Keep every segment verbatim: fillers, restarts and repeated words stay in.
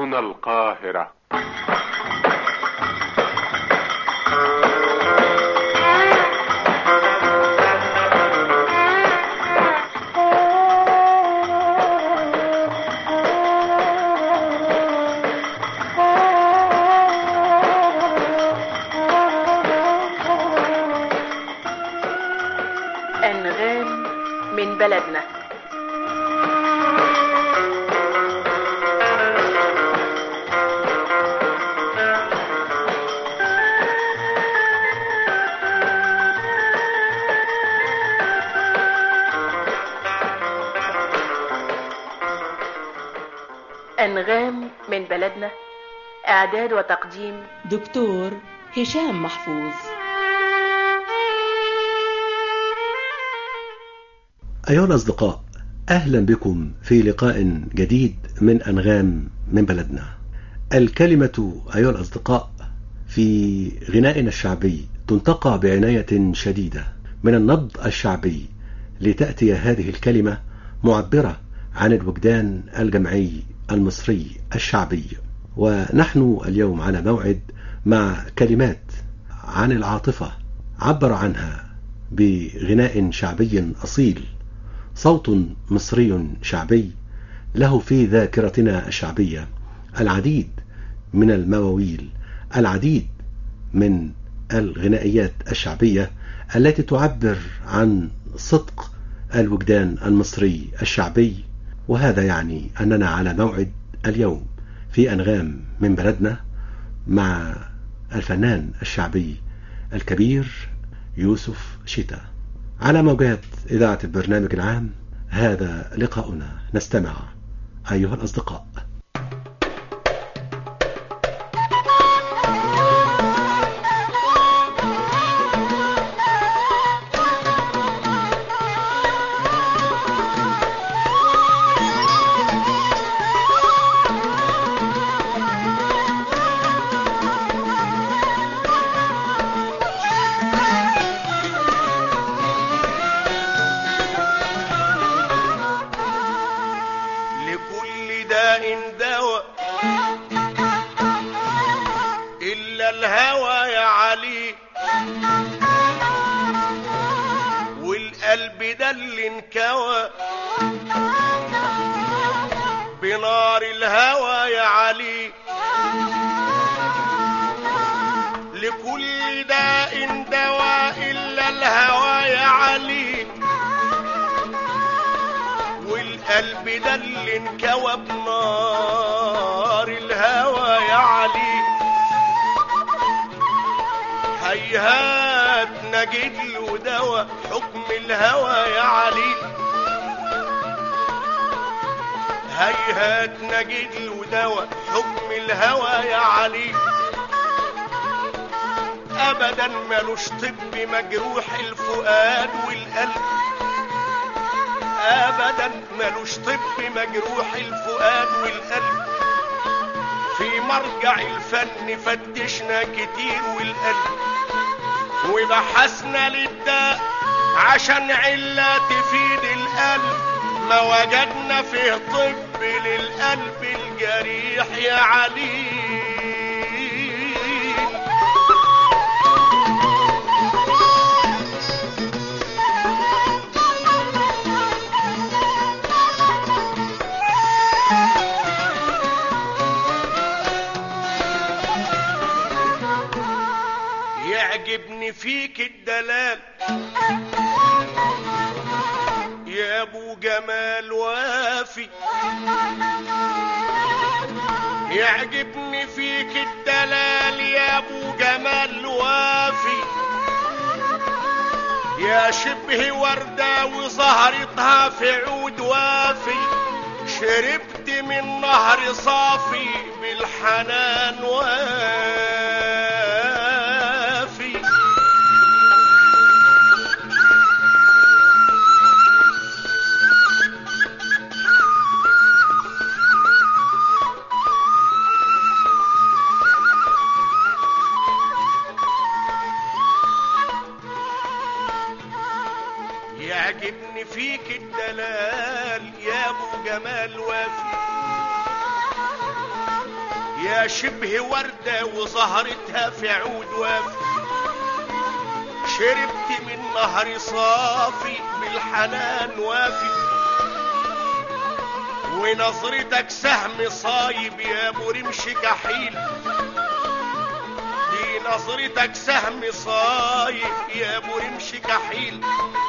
تلفزيون القاهرة. أنغام من بلدنا. أنغام من بلدنا، إعداد وتقديم دكتور هشام محفوظ. أيها الأصدقاء، أهلا بكم في لقاء جديد من أنغام من بلدنا. الكلمة أيها الأصدقاء في غنائنا الشعبي تنتقى بعناية شديدة من النبض الشعبي لتأتي هذه الكلمة معبرة عن الوجدان الجمعي المصري الشعبي. ونحن اليوم على موعد مع كلمات عن العاطفة عبر عنها بغناء شعبي أصيل، صوت مصري شعبي له في ذاكرتنا الشعبية العديد من المواويل، العديد من الغنائيات الشعبية التي تعبر عن صدق الوجدان المصري الشعبي. وهذا يعني أننا على موعد اليوم في أنغام من بلدنا مع الفنان الشعبي الكبير يوسف شتا على موجات إذاعة البرنامج العام. هذا لقاؤنا، نستمع أيها الأصدقاء. والقلب ده اللي انكوى بنار الهوى يا علي، لكل داء دواء إلا الهوى يا علي، والقلب ده اللي انكوى بنار الهوى يا علي. هيهات نجد له دوا حكم الهوى يا علي، هيهات نجد له دوا حكم الهوى يا علي. ابدا ملوش طب مجروح الفؤاد والقلب، ابدا ملوش طب مجروح الفؤاد والقلب. في مرجع الفن فتشنا كتير والقلب، وبحثنا للداء عشان علة تفيد القلب، ما وجدنا فيه طب للقلب الجريح يا علي. يعجبني فيك الدلال يا ابو جمال وافي، يعجبني فيك الدلال يا ابو جمال وافي، يا شبه وردة وزهرتها في عود وافي، شربت من نهر صافي بالحنان وافي. يعجبني فيك الدلال يا ابو جمال وافي، يا شبه وردة وزهرتها في عود وافي، شربت من نهر صافي بالحنان وافي، ونظرتك سهم صايب يا ابو رمش كحيل، دي نظرتك سهم صايب يا ابو رمش كحيل،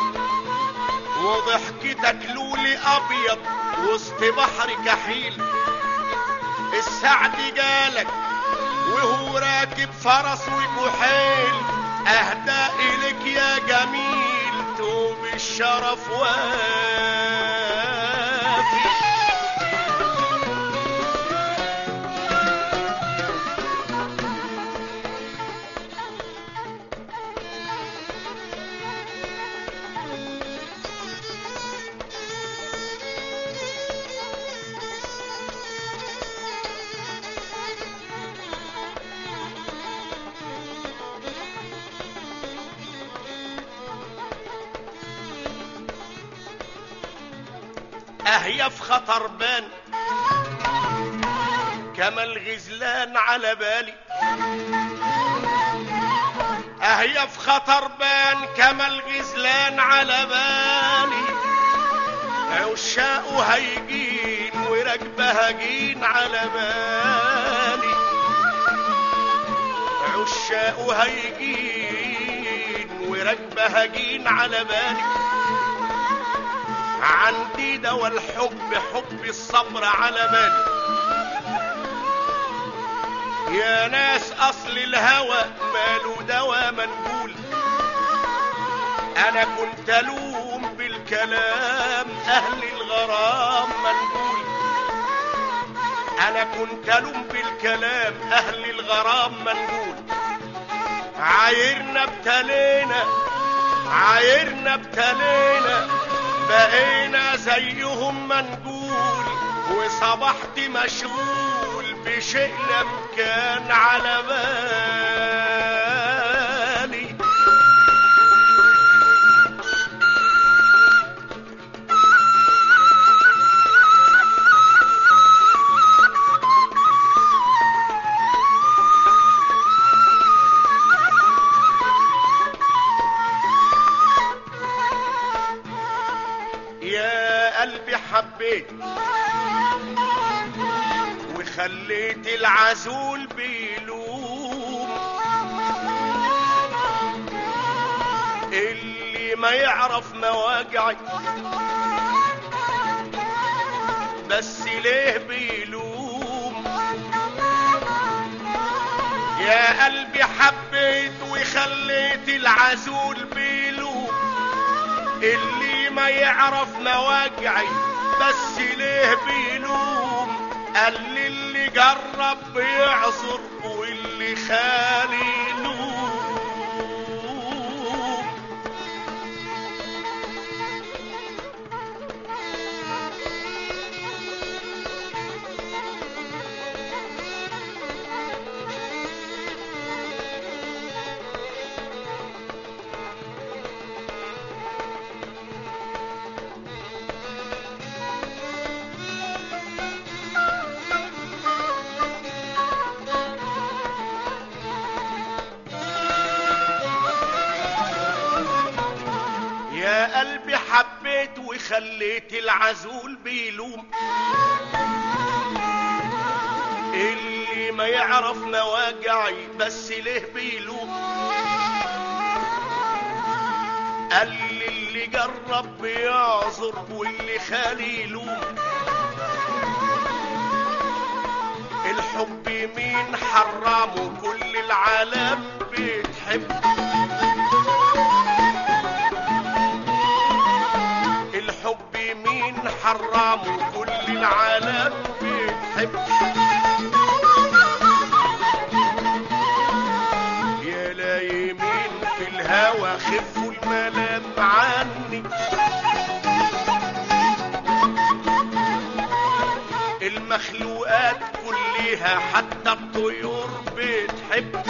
وضحكتك لولي ابيض وسط بحر كحيل. السعد جالك وهو راكب فرس وكحيل، اهدى اليك يا جميل توب الشرف وافي. اهي في خطر بان كما الغزلان على بالي، اهي في خطر بان كما الغزلان على بالي، عشاقه هيجين وراكبه هجين على بالي، عشاقه هيجين وراكبه هجين على بالي. عندي دوا الحب حب الصبر على بالي، يا ناس اصل الهوى ماله دوا منقول، انا كنت الوم بالكلام اهل الغرام منقول، انا كنت الوم بالكلام اهل الغرام منقول. عايرنا ابتلينا عايرنا ابتلينا بقينا زيهم منقول، وصبحت مشغول بشيء لم كان على بالي. حبيت وخليت العزول بيلوم، اللي ما يعرف مواجعي بس ليه بيلوم. يا قلبي حبيت وخليت العزول بيلوم، اللي ما يعرف مواجعي بس ليه بيلوم. قال لي اللي جرب بيعذر واللي خالي يلوم. يا قلبي حبيت وخليت العزول بيلوم، اللي ما يعرف مواجعي بس ليه بيلوم. قال لي اللي جرب بيعذر واللي خالي يلوم. الحب مين حرمه كل العالم بتحب، الحب مين حرمه كل العالم بتحب. يا لا يمين في الهوى خفوا الملام عني، المخلوقات كلها حتى الطيور بتحب.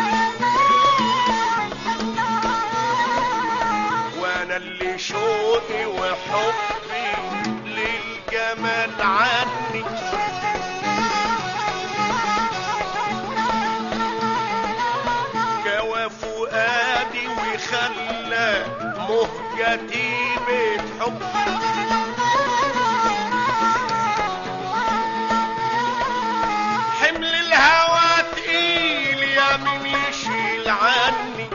وانا اللي شوقي وحبي للجمال عني، كتيبة حب. حمل الهوى تقيل يا من يشيل عني،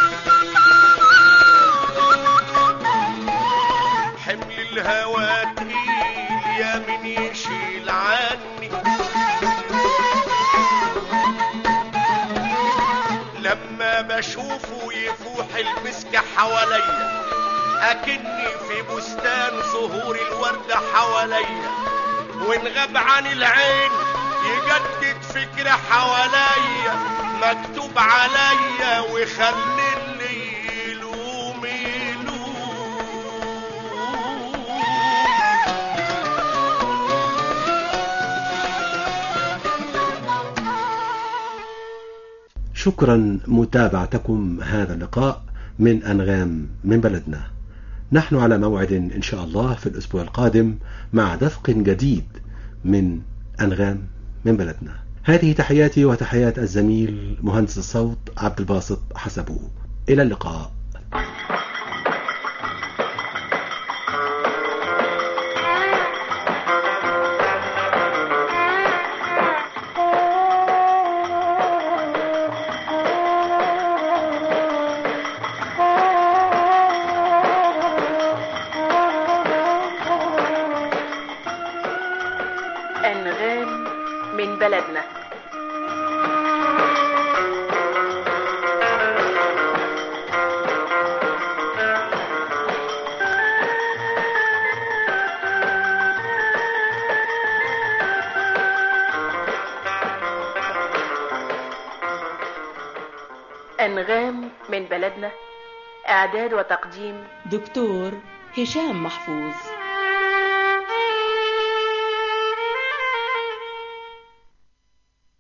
حمل الهوى تقيل يا من يشيل عني. لما بشوفه يفوح المسك حواليا اكني في بستان زهور الوردة حواليا، وان غاب عن العين يجدد فكرة حواليا، مكتوب عليا ويخلي اللي يلوم يلوم. شكرا متابعتكم هذا اللقاء من أنغام من بلدنا. نحن على موعد إن شاء الله في الأسبوع القادم مع دفق جديد من أنغام من بلدنا. هذه تحياتي وتحيات الزميل مهندس الصوت عبد الباسط حسبه. إلى اللقاء. أنغام من بلدنا. أنغام من بلدنا، إعداد وتقديم دكتور هشام محفوظ.